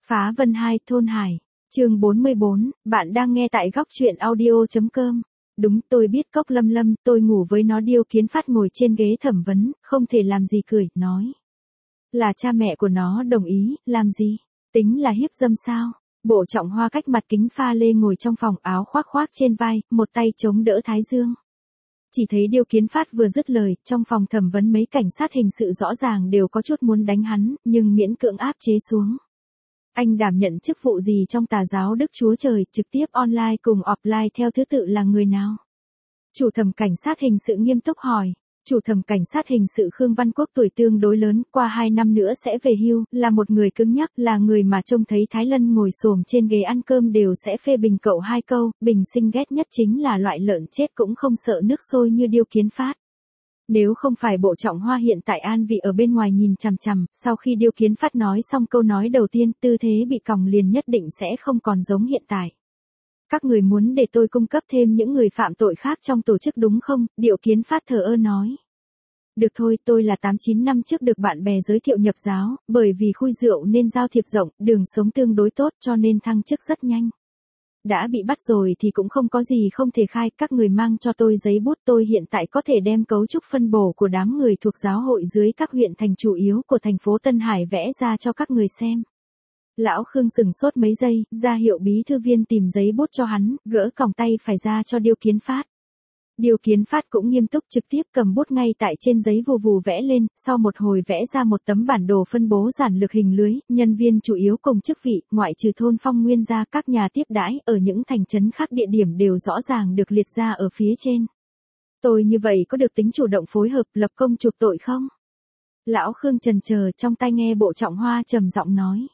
Phá Vân 2 Thôn Hải, chương 44, bạn đang nghe tại góc truyện audio.com. Đúng, tôi biết Cốc Lâm Lâm, tôi ngủ với nó. Điêu Kiến Phát ngồi trên ghế thẩm vấn, không thể làm gì cười, nói. Là cha mẹ của nó đồng ý, làm gì? Tính là hiếp dâm sao? Bộ Trọng Hoa cách mặt kính pha lê ngồi trong phòng, áo khoác khoác trên vai, một tay chống đỡ thái dương. Chỉ thấy Điêu Kiến Phát vừa dứt lời, trong phòng thẩm vấn mấy cảnh sát hình sự rõ ràng đều có chút muốn đánh hắn, nhưng miễn cưỡng áp chế xuống. Anh đảm nhận chức vụ gì trong tà giáo Đức Chúa Trời, trực tiếp online cùng offline theo thứ tự là người nào? Chủ thẩm cảnh sát hình sự nghiêm túc hỏi. Chủ thẩm cảnh sát hình sự Khương Văn Quốc tuổi tương đối lớn, qua 2 năm nữa sẽ về hưu, là một người cứng nhắc, là người mà trông thấy Thái Lân ngồi xổm trên ghế ăn cơm đều sẽ phê bình cậu 2 câu, bình sinh ghét nhất chính là loại lợn chết cũng không sợ nước sôi như Điêu Kiến Phát. Nếu không phải Bộ Trọng Hoa hiện tại an vị ở bên ngoài nhìn chằm chằm, sau khi Điêu Kiến Phát nói xong câu nói đầu tiên, tư thế bị còng liền nhất định sẽ không còn giống hiện tại. Các người muốn để tôi cung cấp thêm những người phạm tội khác trong tổ chức đúng không? Điêu Kiến Phát thờ ơ nói. Được thôi, tôi là 8-9 năm trước được bạn bè giới thiệu nhập giáo, bởi vì khui rượu nên giao thiệp rộng, đường sống tương đối tốt cho nên thăng chức rất nhanh. Đã bị bắt rồi thì cũng không có gì không thể khai, các người mang cho tôi giấy bút, tôi hiện tại có thể đem cấu trúc phân bổ của đám người thuộc giáo hội dưới các huyện thành chủ yếu của thành phố Tân Hải vẽ ra cho các người xem. Lão Khương sừng sốt mấy giây, ra hiệu bí thư viên tìm giấy bút cho hắn, gỡ còng tay phải ra cho Điêu Kiến Phát. Điêu Kiến Phát cũng nghiêm túc trực tiếp cầm bút ngay tại trên giấy vù vù vẽ lên, sau một hồi vẽ ra một tấm bản đồ phân bố giản lược hình lưới, nhân viên chủ yếu cùng chức vị, ngoại trừ thôn Phong Nguyên ra, các nhà tiếp đãi ở những thành trấn khác địa điểm đều rõ ràng được liệt ra ở phía trên. Tôi như vậy có được tính chủ động phối hợp lập công chuộc tội không? Lão Khương chần chờ, trong tai nghe Bộ Trọng Hoa trầm giọng nói.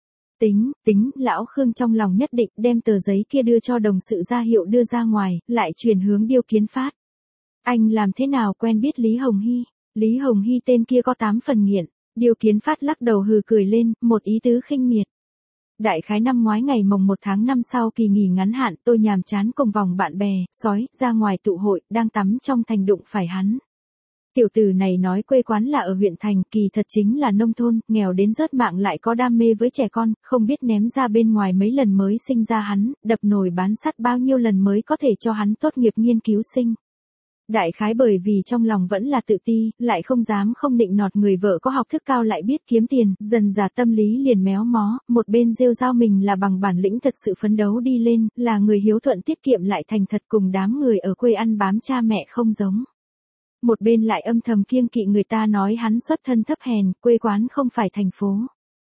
Tính, Lão Khương trong lòng nhất định đem tờ giấy kia đưa cho đồng sự ra hiệu đưa ra ngoài, lại chuyển hướng Điêu Kiến Phát. Anh làm thế nào quen biết Lý Hồng Hy? Lý Hồng Hy tên kia có 8 phần nghiện. Điêu Kiến Phát lắc đầu hừ cười lên, một ý tứ khinh miệt. Đại khái năm ngoái ngày mồng 1 tháng 5 sau kỳ nghỉ ngắn hạn, tôi nhàm chán cùng vòng bạn bè, sói, ra ngoài tụ hội, đang tắm trong thành đụng phải hắn. Tiểu tử này nói quê quán là ở huyện thành, kỳ thật chính là nông thôn, nghèo đến rớt mạng lại có đam mê với trẻ con, không biết ném ra bên ngoài mấy lần mới sinh ra hắn, đập nồi bán sắt bao nhiêu lần mới có thể cho hắn tốt nghiệp nghiên cứu sinh. Đại khái bởi vì trong lòng vẫn là tự ti, lại không dám không định nọt người vợ có học thức cao lại biết kiếm tiền, dần dà tâm lý liền méo mó, một bên rêu rao mình là bằng bản lĩnh thật sự phấn đấu đi lên, là người hiếu thuận tiết kiệm lại thành thật cùng đám người ở quê ăn bám cha mẹ không giống. Một bên lại âm thầm kiêng kỵ người ta nói hắn xuất thân thấp hèn, quê quán không phải thành phố.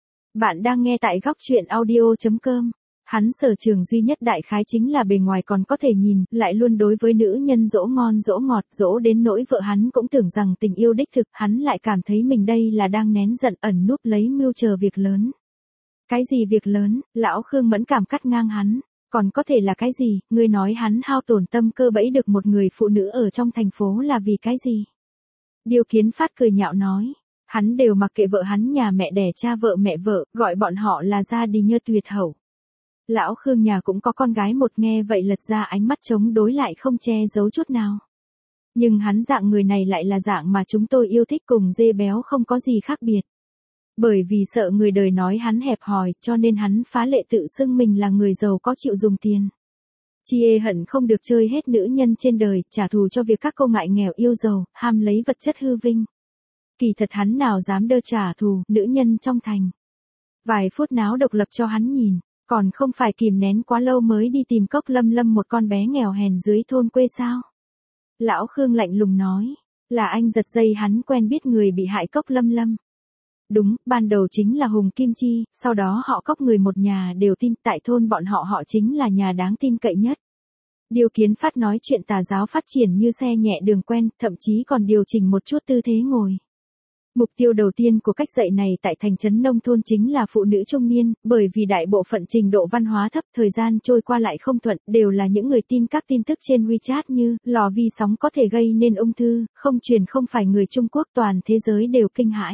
Bạn đang nghe tại góc truyện audio.com. Hắn sở trường duy nhất đại khái chính là bề ngoài còn có thể nhìn, lại luôn đối với nữ nhân dỗ ngon dỗ ngọt, dỗ đến nỗi vợ hắn cũng tưởng rằng tình yêu đích thực, hắn lại cảm thấy mình đây là đang nén giận ẩn núp lấy mưu chờ việc lớn. Cái gì việc lớn? Lão Khương mẫn cảm cắt ngang hắn. Còn có thể là cái gì, ngươi nói hắn hao tổn tâm cơ bẫy được một người phụ nữ ở trong thành phố là vì cái gì? Điêu Kiến Phát cười nhạo nói, hắn đều mặc kệ vợ hắn nhà mẹ đẻ cha vợ mẹ vợ, gọi bọn họ là gia đình nhơ tuyệt hậu. Lão Khương nhà cũng có con gái một, nghe vậy lật ra ánh mắt chống đối lại không che giấu chút nào. Nhưng hắn dạng người này lại là dạng mà chúng tôi yêu thích, cùng dê béo không có gì khác biệt. Bởi vì sợ người đời nói hắn hẹp hòi, cho nên hắn phá lệ tự xưng mình là người giàu có chịu dùng tiền. Chi hận không được chơi hết nữ nhân trên đời, trả thù cho việc các cô ngại nghèo yêu giàu, ham lấy vật chất hư vinh. Kỳ thật hắn nào dám đơ trả thù nữ nhân trong thành. Vài phút náo độc lập cho hắn nhìn, còn không phải kìm nén quá lâu mới đi tìm Cốc Lâm Lâm, một con bé nghèo hèn dưới thôn quê sao? Lão Khương lạnh lùng nói, là anh giật dây hắn quen biết người bị hại Cốc Lâm Lâm. Đúng, ban đầu chính là Hùng Kim Chi, sau đó họ Cốc người một nhà đều tin, tại thôn bọn họ chính là nhà đáng tin cậy nhất. Điêu Kiến Phát nói chuyện tà giáo phát triển như xe nhẹ đường quen, thậm chí còn điều chỉnh một chút tư thế ngồi. Mục tiêu đầu tiên của cách dạy này tại thành trấn nông thôn chính là phụ nữ trung niên, bởi vì đại bộ phận trình độ văn hóa thấp, thời gian trôi qua lại không thuận, đều là những người tin các tin tức trên WeChat như lò vi sóng có thể gây nên ung thư, không truyền không phải người Trung Quốc, toàn thế giới đều kinh hãi.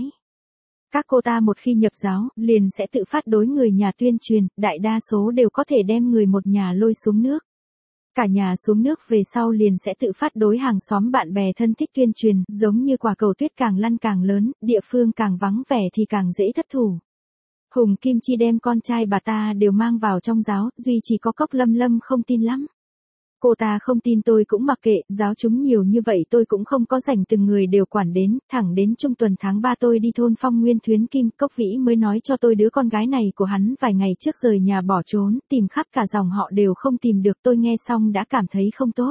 Các cô ta một khi nhập giáo, liền sẽ tự phát đối người nhà tuyên truyền, đại đa số đều có thể đem người một nhà lôi xuống nước. Cả nhà xuống nước về sau liền sẽ tự phát đối hàng xóm bạn bè thân thích tuyên truyền, giống như quả cầu tuyết càng lăn càng lớn, địa phương càng vắng vẻ thì càng dễ thất thủ. Hùng Kim Chi đem con trai bà ta đều mang vào trong giáo, duy chỉ có Cốc Lâm Lâm không tin lắm. Cô ta không tin tôi cũng mặc kệ, giáo chúng nhiều như vậy tôi cũng không có rảnh từng người đều quản đến, thẳng đến trung tuần tháng 3 tôi đi thôn Phong Nguyên Thuyến Kim, Cốc Vĩ mới nói cho tôi đứa con gái này của hắn vài ngày trước rời nhà bỏ trốn, tìm khắp cả dòng họ đều không tìm được, tôi nghe xong đã cảm thấy không tốt.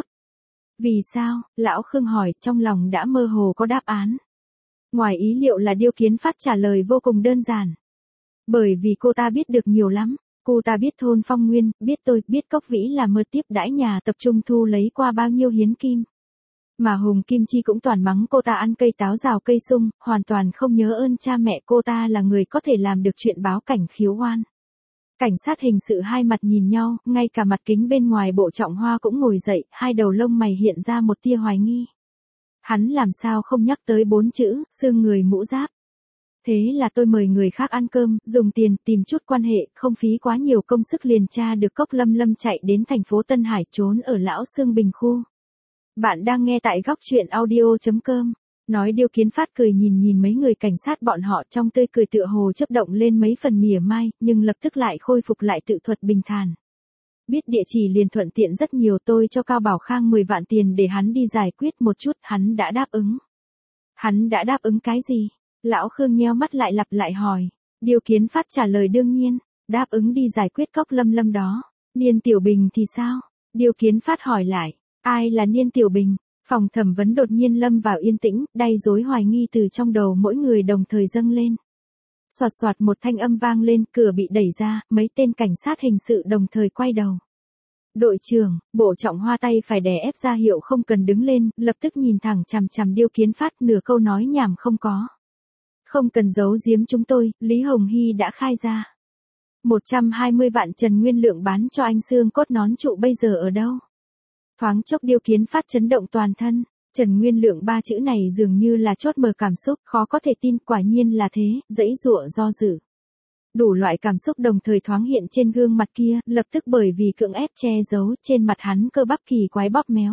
Vì sao? Lão Khương hỏi, trong lòng đã mơ hồ có đáp án. Ngoài ý liệu là Điêu Kiến Phát trả lời vô cùng đơn giản. Bởi vì cô ta biết được nhiều lắm. Cô ta biết thôn Phong Nguyên, biết tôi, biết Cốc Vĩ là mơ tiếp đãi nhà tập trung thu lấy qua bao nhiêu hiến kim. Mà Hùng Kim Chi cũng toàn mắng cô ta ăn cây táo rào cây sung, hoàn toàn không nhớ ơn cha mẹ, cô ta là người có thể làm được chuyện báo cảnh khiếu oan. Cảnh sát hình sự hai mặt nhìn nhau, ngay cả mặt kính bên ngoài Bộ Trọng Hoa cũng ngồi dậy, hai đầu lông mày hiện ra một tia hoài nghi. Hắn làm sao không nhắc tới 4 chữ, xương người mũ giáp. Thế là tôi mời người khác ăn cơm, dùng tiền, tìm chút quan hệ, không phí quá nhiều công sức liền tra được Cốc Lâm Lâm chạy đến thành phố Tân Hải trốn ở Lão Xương Bình khu. Bạn đang nghe tại góc truyện audio.com. Nói Điêu Kiến Phát cười nhìn mấy người cảnh sát bọn họ, trong tươi cười tựa hồ chớp động lên mấy phần mỉa mai, nhưng lập tức lại khôi phục lại tự thuật bình thản. Biết địa chỉ liền thuận tiện rất nhiều, tôi cho Cao Bảo Khang 10 vạn tiền để hắn đi giải quyết một chút, hắn đã đáp ứng. Hắn đã đáp ứng cái gì? Lão Khương nheo mắt lại lặp lại hỏi. Điêu Kiến Phát trả lời đương nhiên, đáp ứng đi giải quyết Cốc Lâm Lâm đó. Niên Tiểu Bình thì sao? Điêu Kiến Phát hỏi lại, ai là Niên Tiểu Bình? Phòng thẩm vấn đột nhiên lâm vào yên tĩnh, đay rối hoài nghi từ trong đầu mỗi người đồng thời dâng lên. Soạt soạt một thanh âm vang lên, cửa bị đẩy ra, mấy tên cảnh sát hình sự đồng thời quay đầu. Đội trưởng, Bộ Trọng Hoa tay phải đè ép ra hiệu không cần đứng lên, lập tức nhìn thẳng chằm chằm Điêu Kiến Phát, nửa câu nói nhảm không có. Không cần giấu giếm chúng tôi, Lý Hồng Hy đã khai ra. 120 vạn Trần Nguyên Lượng bán cho anh xương cốt nón trụ bây giờ ở đâu? Thoáng chốc Điêu Kiến Phát chấn động toàn thân, Trần Nguyên Lượng 3 chữ này dường như là chốt mở cảm xúc, khó có thể tin, quả nhiên là thế, dãy dụa do dự. Đủ loại cảm xúc đồng thời thoáng hiện trên gương mặt kia, lập tức bởi vì cưỡng ép che giấu, trên mặt hắn cơ bắp kỳ quái bóp méo.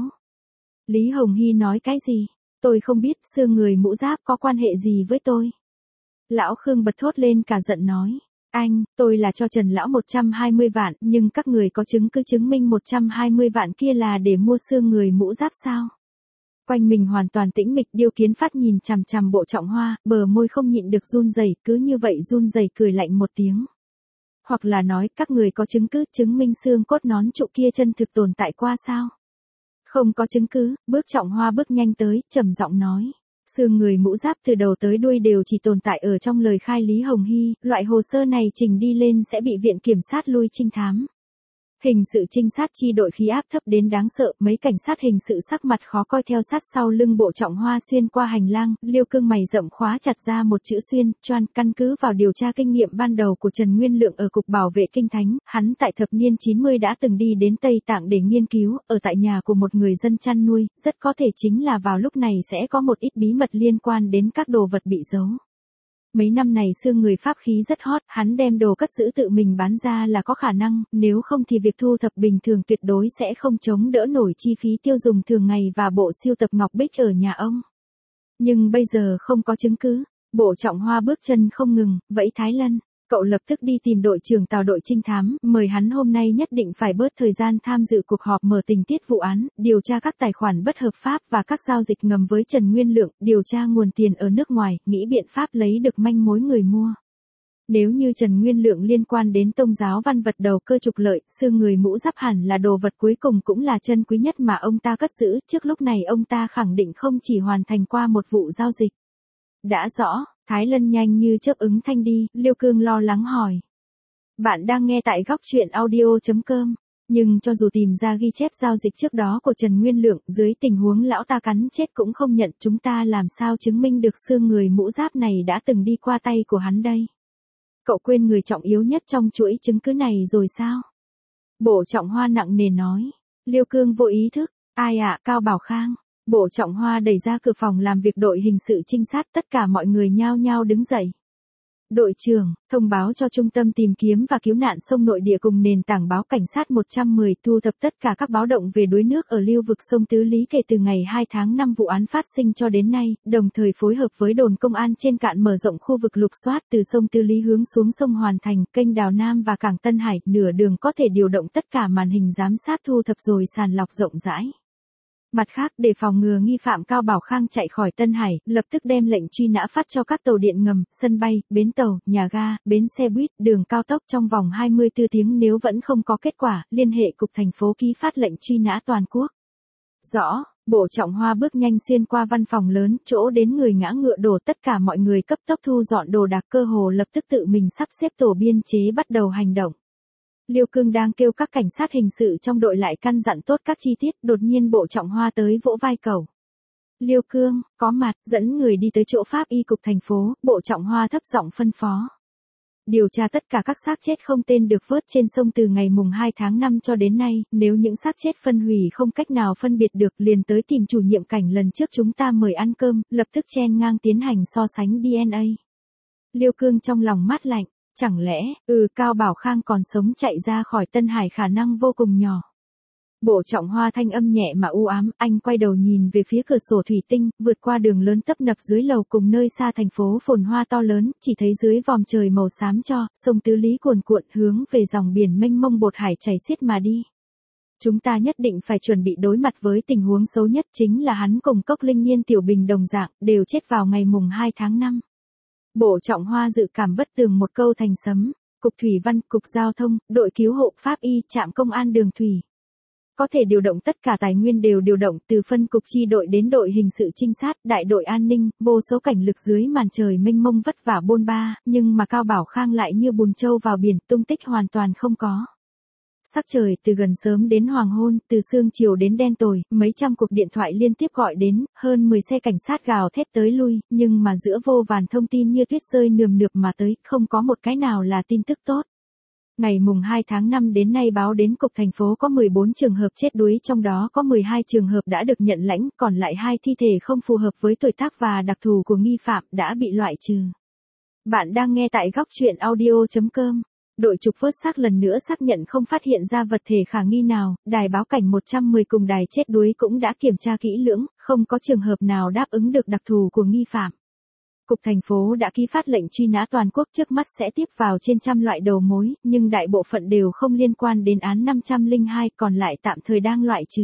Lý Hồng Hy nói cái gì? Tôi không biết, xương người mũ giáp có quan hệ gì với tôi? Lão Khương bật thốt lên cả giận nói. Anh, tôi là cho Trần Lão 120 vạn, nhưng các người có chứng cứ chứng minh 120 vạn kia là để mua xương người mũ giáp sao? Quanh mình hoàn toàn tĩnh mịch, Điêu Kiến Phát nhìn chằm chằm Bộ Trọng Hoa, bờ môi không nhịn được run rẩy, cứ như vậy run rẩy cười lạnh một tiếng. Hoặc là nói, các người có chứng cứ chứng minh xương cốt nón trụ kia chân thực tồn tại qua sao? Không có chứng cứ, Bước Trọng Hoa bước nhanh tới, trầm giọng nói. Xương người mũ giáp từ đầu tới đuôi đều chỉ tồn tại ở trong lời khai Lý Hồng Hy, loại hồ sơ này trình đi lên sẽ bị viện kiểm sát lui trinh thám. Hình sự trinh sát chi đội khí áp thấp đến đáng sợ, mấy cảnh sát hình sự sắc mặt khó coi theo sát sau lưng Bộ Trọng Hoa xuyên qua hành lang, Liêu Cương mày rậm khóa chặt ra một chữ xuyên, choan, căn cứ vào điều tra kinh nghiệm ban đầu của Trần Nguyên Lượng ở Cục Bảo vệ Kinh Thánh, hắn tại thập niên 90 đã từng đi đến Tây Tạng để nghiên cứu, ở tại nhà của một người dân chăn nuôi, rất có thể chính là vào lúc này sẽ có một ít bí mật liên quan đến các đồ vật bị giấu. Mấy năm này xương người pháp khí rất hot, hắn đem đồ cất giữ tự mình bán ra là có khả năng, nếu không thì việc thu thập bình thường tuyệt đối sẽ không chống đỡ nổi chi phí tiêu dùng thường ngày và bộ sưu tập ngọc bích ở nhà ông. Nhưng bây giờ không có chứng cứ, Bộ Trọng Hoa bước chân không ngừng, vẫy Thái Lân. Cậu lập tức đi tìm đội trưởng Tào đội trinh thám, mời hắn hôm nay nhất định phải bớt thời gian tham dự cuộc họp mở tình tiết vụ án, điều tra các tài khoản bất hợp pháp và các giao dịch ngầm với Trần Nguyên Lượng, điều tra nguồn tiền ở nước ngoài, nghĩ biện pháp lấy được manh mối người mua. Nếu như Trần Nguyên Lượng liên quan đến tôn giáo văn vật đầu cơ trục lợi, xương người mũ giáp hẳn là đồ vật cuối cùng cũng là chân quý nhất mà ông ta cất giữ, trước lúc này ông ta khẳng định không chỉ hoàn thành qua một vụ giao dịch. Đã rõ. Thái Lân nhanh như chớp ứng thanh đi, Liêu Cương lo lắng hỏi. Bạn đang nghe tại góc truyện audio.com, nhưng cho dù tìm ra ghi chép giao dịch trước đó của Trần Nguyên Lượng, dưới tình huống lão ta cắn chết cũng không nhận, chúng ta làm sao chứng minh được xương người mũ giáp này đã từng đi qua tay của hắn đây? Cậu quên người trọng yếu nhất trong chuỗi chứng cứ này rồi sao? Bộ Trọng Hoa nặng nề nói. Liêu Cương vô ý thức, ai ạ, Cao Bảo Khang. Bộ Trọng Hoa đẩy ra cửa phòng làm việc đội hình sự trinh sát, tất cả mọi người nhao nhao đứng dậy. Đội trưởng, thông báo cho Trung tâm tìm kiếm và cứu nạn sông nội địa cùng nền tảng báo cảnh sát 110 thu thập tất cả các báo động về đuối nước ở lưu vực sông Tứ Lý kể từ ngày 2 tháng 5 vụ án phát sinh cho đến nay, đồng thời phối hợp với đồn công an trên cạn mở rộng khu vực lục soát từ sông Tứ Lý hướng xuống sông Hoàn Thành, kênh Đào Nam và cảng Tân Hải, nửa đường có thể điều động tất cả màn hình giám sát thu thập rồi sàng lọc rộng rãi. Mặt khác, để phòng ngừa nghi phạm Cao Bảo Khang chạy khỏi Tân Hải, lập tức đem lệnh truy nã phát cho các tàu điện ngầm, sân bay, bến tàu, nhà ga, bến xe buýt, đường cao tốc trong vòng 24 tiếng nếu vẫn không có kết quả, liên hệ cục thành phố ký phát lệnh truy nã toàn quốc. Rõ, Bộ Trọng Hoa bước nhanh xuyên qua văn phòng lớn, chỗ đến người ngã ngựa đổ, tất cả mọi người cấp tốc thu dọn đồ đạc, cơ hồ lập tức tự mình sắp xếp tổ biên chế bắt đầu hành động. Liêu Cương đang kêu các cảnh sát hình sự trong đội lại căn dặn tốt các chi tiết, đột nhiên Bộ Trọng Hoa tới vỗ vai cậu. Liêu Cương, có mặt, dẫn người đi tới chỗ pháp y cục thành phố, Bộ Trọng Hoa thấp giọng phân phó. Điều tra tất cả các xác chết không tên được vớt trên sông từ ngày mùng 2 tháng 5 cho đến nay, nếu những xác chết phân hủy không cách nào phân biệt được liền tới tìm chủ nhiệm cảnh lần trước chúng ta mời ăn cơm, lập tức chen ngang tiến hành so sánh DNA. Liêu Cương trong lòng mát lạnh. Chẳng lẽ, Cao Bảo Khang còn sống chạy ra khỏi Tân Hải khả năng vô cùng nhỏ. Bộ Trọng Hoa thanh âm nhẹ mà u ám, anh quay đầu nhìn về phía cửa sổ thủy tinh, vượt qua đường lớn tấp nập dưới lầu cùng nơi xa thành phố phồn hoa to lớn, chỉ thấy dưới vòm trời màu xám cho, sông Tứ Lý cuồn cuộn hướng về dòng biển mênh mông bột hải chảy xiết mà đi. Chúng ta nhất định phải chuẩn bị đối mặt với tình huống xấu nhất, chính là hắn cùng Cốc Linh Nhiên Tiểu Bình đồng dạng, đều chết vào ngày mùng 2 tháng 5. Bộ Trọng Hoa dự cảm bất tường một câu thành sấm, cục thủy văn, cục giao thông, đội cứu hộ, pháp y, trạm công an đường thủy. Có thể điều động tất cả tài nguyên đều điều động, từ phân cục chi đội đến đội hình sự trinh sát, đại đội an ninh, vô số cảnh lực dưới màn trời mênh mông vất vả bôn ba, nhưng mà Cao Bảo Khang lại như bùn trâu vào biển, tung tích hoàn toàn không có. Sắc trời từ gần sớm đến hoàng hôn, từ sương chiều đến đen tồi, mấy trăm cuộc điện thoại liên tiếp gọi đến, hơn 10 xe cảnh sát gào thét tới lui, nhưng mà giữa vô vàn thông tin như tuyết rơi nườm nượp mà tới, không có một cái nào là tin tức tốt. Ngày mùng 2 tháng 5 đến nay báo đến cục thành phố có 14 trường hợp chết đuối, trong đó có 12 trường hợp đã được nhận lãnh, còn lại 2 thi thể không phù hợp với tuổi tác và đặc thù của nghi phạm đã bị loại trừ. Bạn đang nghe tại góc truyện audio.com. Đội trục vớt xác lần nữa xác nhận không phát hiện ra vật thể khả nghi nào, đài báo cảnh 110 cùng đài chết đuối cũng đã kiểm tra kỹ lưỡng, không có trường hợp nào đáp ứng được đặc thù của nghi phạm. Cục thành phố đã ký phát lệnh truy nã toàn quốc, trước mắt sẽ tiếp vào trên trăm loại đầu mối, nhưng đại bộ phận đều không liên quan đến án 502, còn lại tạm thời đang loại trừ.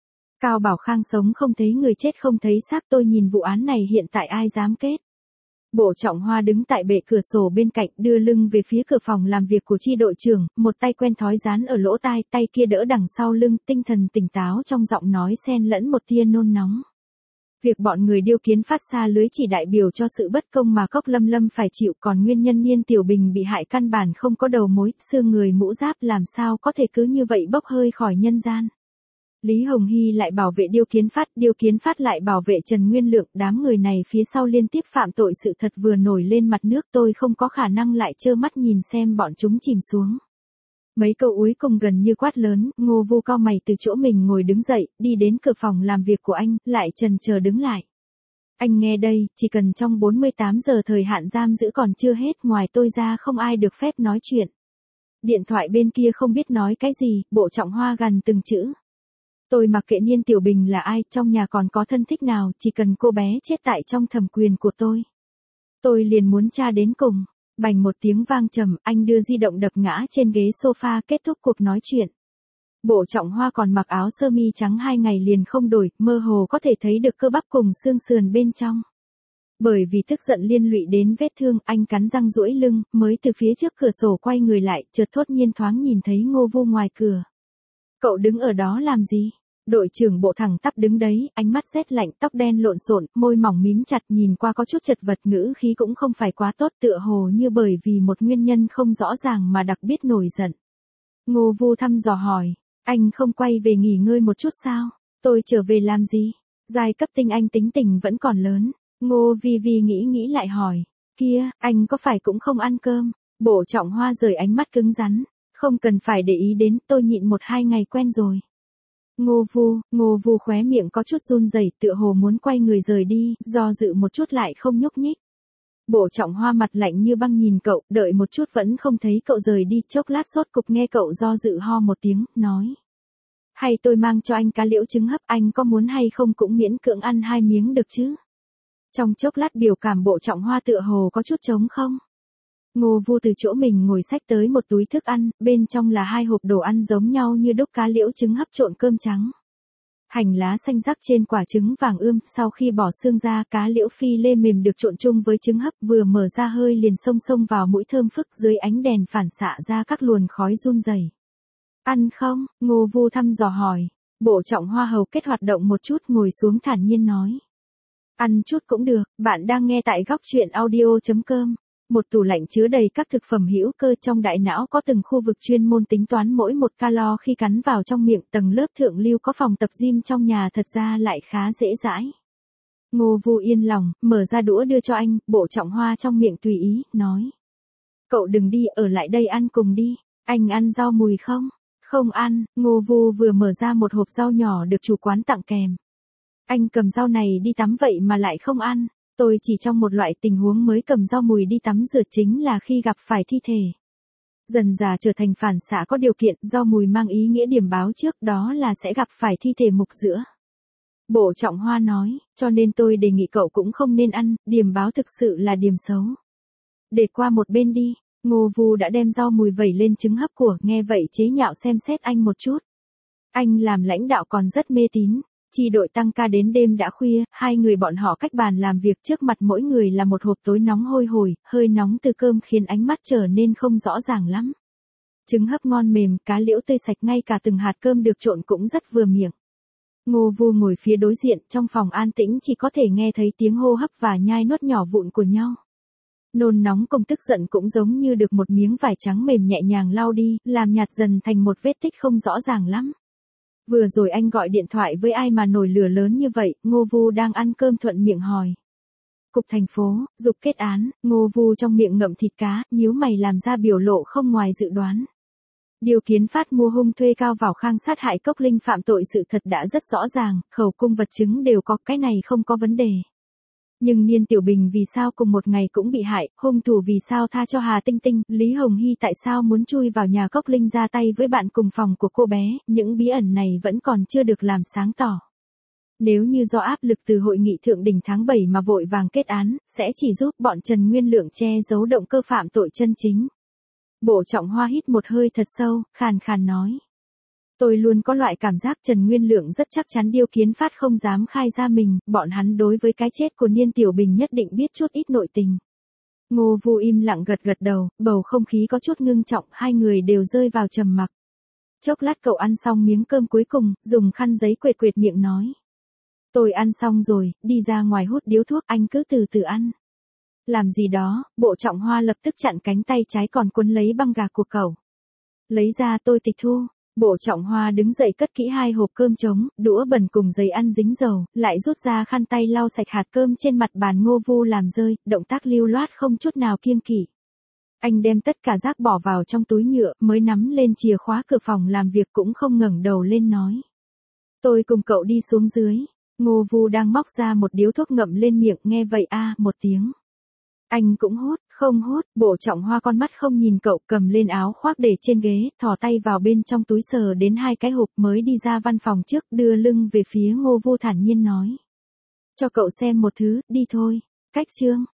Cao Bảo Khang sống không thấy người, chết không thấy xác, tôi nhìn vụ án này hiện tại ai dám kết. Bộ Trọng Hoa đứng tại bệ cửa sổ bên cạnh, đưa lưng về phía cửa phòng làm việc của chi đội trưởng, một tay quen thói dán ở lỗ tai, tay kia đỡ đằng sau lưng, tinh thần tỉnh táo trong giọng nói xen lẫn một tia nôn nóng. Việc bọn người Điêu Kiến phát xa lưới chỉ đại biểu cho sự bất công mà Cốc Lâm Lâm phải chịu, còn nguyên nhân Niên Tiểu Bình bị hại căn bản không có đầu mối, xương người mũ giáp làm sao có thể cứ như vậy bốc hơi khỏi nhân gian. Lý Hồng Hy lại bảo vệ Điêu Kiến Phát lại bảo vệ Trần Nguyên Lượng, đám người này phía sau liên tiếp phạm tội, sự thật vừa nổi lên mặt nước, tôi không có khả năng lại trơ mắt nhìn xem bọn chúng chìm xuống. Mấy câu cuối cùng gần như quát lớn, Ngô Vu cau mày từ chỗ mình ngồi đứng dậy, đi đến cửa phòng làm việc của anh, lại chần chờ đứng lại. Anh nghe đây, chỉ cần trong 48 giờ thời hạn giam giữ còn chưa hết, ngoài tôi ra không ai được phép nói chuyện. Điện thoại bên kia không biết nói cái gì, Bộ Trọng Hoa gằn từng chữ. Tôi mặc kệ Niên Tiểu Bình là ai, trong nhà còn có thân thích nào, chỉ cần cô bé chết tại trong thẩm quyền của tôi liền muốn tra đến cùng. Bành một tiếng vang trầm, anh đưa di động đập ngã trên ghế sofa, kết thúc cuộc nói chuyện. Bộ Trọng Hoa còn mặc áo sơ mi trắng 2 ngày liền không đổi, mơ hồ có thể thấy được cơ bắp cùng xương sườn bên trong. Bởi vì tức giận liên lụy đến vết thương, anh cắn răng duỗi lưng, mới từ phía trước cửa sổ quay người lại, chợt thốt nhiên thoáng nhìn thấy Ngô Vu ngoài cửa. Cậu đứng ở đó làm gì? Đội trưởng bộ thẳng tắp đứng đấy, ánh mắt rét lạnh, tóc đen lộn xộn, môi mỏng mím chặt, nhìn qua có chút chật vật, ngữ khí cũng không phải quá tốt, tựa hồ như bởi vì một nguyên nhân không rõ ràng mà đặc biệt nổi giận. Ngô Vu thăm dò hỏi, anh không quay về nghỉ ngơi một chút sao? Tôi trở về làm gì? Giai cấp tinh anh tính tình vẫn còn lớn. Ngô Vi Vi nghĩ lại hỏi, kia, anh có phải cũng không ăn cơm? Bộ Trọng Hoa rời ánh mắt cứng rắn, không cần phải để ý đến, tôi nhịn 1-2 ngày quen rồi. Ngô Vu khóe miệng có chút run rẩy, tựa hồ muốn quay người rời đi, do dự một chút lại không nhúc nhích. Bộ Trọng Hoa mặt lạnh như băng nhìn cậu, đợi một chút vẫn không thấy cậu rời đi, chốc lát sốt cục nghe cậu do dự ho một tiếng, nói. Hay tôi mang cho anh cá liễu trứng hấp, anh có muốn hay không cũng miễn cưỡng ăn 2 miếng được chứ? Trong chốc lát biểu cảm Bộ Trọng Hoa tựa hồ có chút trống không. Ngô Vu từ chỗ mình ngồi xách tới một túi thức ăn, bên trong là 2 hộp đồ ăn giống nhau như đúc cá liễu trứng hấp trộn cơm trắng. Hành lá xanh rắc trên quả trứng vàng ươm, sau khi bỏ xương ra, cá liễu phi lê mềm được trộn chung với trứng hấp, vừa mở ra hơi liền xông vào mũi thơm phức, dưới ánh đèn phản xạ ra các luồn khói run rẩy. Ăn không? Ngô Vu thăm dò hỏi. Bộ Trọng Hoa hầu kết hoạt động một chút, ngồi xuống thản nhiên nói. Ăn chút cũng được, bạn đang nghe tại góc truyện audio.com. Một tủ lạnh chứa đầy các thực phẩm hữu cơ, trong đại não có từng khu vực chuyên môn tính toán mỗi một calo khi cắn vào trong miệng, tầng lớp thượng lưu có phòng tập gym trong nhà, thật ra lại khá dễ dãi. Ngô Vu yên lòng, mở ra đũa đưa cho anh, Bộ Trọng Hoa trong miệng tùy ý, nói. Cậu đừng đi, ở lại đây ăn cùng đi. Anh ăn rau mùi không? Không ăn. Ngô Vu vừa mở ra một hộp rau nhỏ được chủ quán tặng kèm. Anh cầm rau này đi tắm vậy mà lại không ăn. Tôi chỉ trong một loại tình huống mới cầm rau mùi đi tắm rửa, chính là khi gặp phải thi thể. Dần dà trở thành phản xạ có điều kiện, rau mùi mang ý nghĩa điểm báo trước, đó là sẽ gặp phải thi thể mục giữa. Bộ Trọng Hoa nói, cho nên tôi đề nghị cậu cũng không nên ăn, điểm báo thực sự là điểm xấu. Để qua một bên đi. Ngô Vu đã đem rau mùi vẩy lên trứng hấp của, nghe vậy chế nhạo xem xét anh một chút. Anh làm lãnh đạo còn rất mê tín. Chi đội tăng ca đến đêm đã khuya, 2 người bọn họ cách bàn làm việc, trước mặt mỗi người là một hộp tối nóng hôi hổi, hơi nóng từ cơm khiến ánh mắt trở nên không rõ ràng lắm. Trứng hấp ngon mềm, cá liễu tươi sạch, ngay cả từng hạt cơm được trộn cũng rất vừa miệng. Ngô Vu ngồi phía đối diện, trong phòng an tĩnh chỉ có thể nghe thấy tiếng hô hấp và nhai nuốt nhỏ vụn của nhau. Nôn nóng cùng tức giận cũng giống như được một miếng vải trắng mềm nhẹ nhàng lau đi, làm nhạt dần thành một vết tích không rõ ràng lắm. Vừa rồi anh gọi điện thoại với ai mà nổi lửa lớn như vậy? Ngô Vu đang ăn cơm thuận miệng hỏi. Cục thành phố, dục kết án. Ngô Vu trong miệng ngậm thịt cá, nhíu mày làm ra biểu lộ không ngoài dự đoán. Điều Kiến Phát mua hung thuê Cao Vào Khang sát hại Cốc Linh phạm tội sự thật đã rất rõ ràng, khẩu cung vật chứng đều có, cái này không có vấn đề. Nhưng Niên Tiểu Bình vì sao cùng một ngày cũng bị hại, hung thủ vì sao tha cho Hà Tinh Tinh, Lý Hồng Hy tại sao muốn chui vào nhà Cốc Linh ra tay với bạn cùng phòng của cô bé, những bí ẩn này vẫn còn chưa được làm sáng tỏ. Nếu như do áp lực từ hội nghị thượng đỉnh tháng 7 mà vội vàng kết án, sẽ chỉ giúp bọn Trần Nguyên Lượng che giấu động cơ phạm tội chân chính. Bộ Trọng Hoa hít một hơi thật sâu, khàn khàn nói. Tôi luôn có loại cảm giác Trần Nguyên Lượng rất chắc chắn Điêu Kiến Phát không dám khai ra mình, bọn hắn đối với cái chết của Niên Tiểu Bình nhất định biết chút ít nội tình. Ngô Vu im lặng gật gật đầu, bầu không khí có chút ngưng trọng, 2 người đều rơi vào trầm mặc. Chốc lát cậu ăn xong miếng cơm cuối cùng, dùng khăn giấy quệt quệt miệng nói. Tôi ăn xong rồi, đi ra ngoài hút điếu thuốc, anh cứ từ từ ăn. Làm gì đó? Bộ Trọng Hoa lập tức chặn cánh tay trái còn cuốn lấy băng gạc của cậu. Lấy ra, tôi tịch thu. Bộ Trọng Hoa đứng dậy cất kỹ 2 hộp cơm trống, đũa bẩn cùng giấy ăn dính dầu, lại rút ra khăn tay lau sạch hạt cơm trên mặt bàn. Ngô Vu làm rơi, động tác lưu loát không chút nào kiêng kỵ. Anh đem tất cả rác bỏ vào trong túi nhựa, mới nắm lên chìa khóa cửa phòng làm việc cũng không ngẩng đầu lên nói. Tôi cùng cậu đi xuống dưới. Ngô Vu đang móc ra một điếu thuốc ngậm lên miệng, nghe vậy một tiếng. Anh cũng hút, không hút. Bộ Trọng Hoa con mắt không nhìn cậu, cầm lên áo khoác để trên ghế, thò tay vào bên trong túi sờ đến 2 cái hộp, mới đi ra văn phòng trước, đưa lưng về phía Ngô Vu thản nhiên nói. Cho cậu xem một thứ, đi thôi. Cách chương.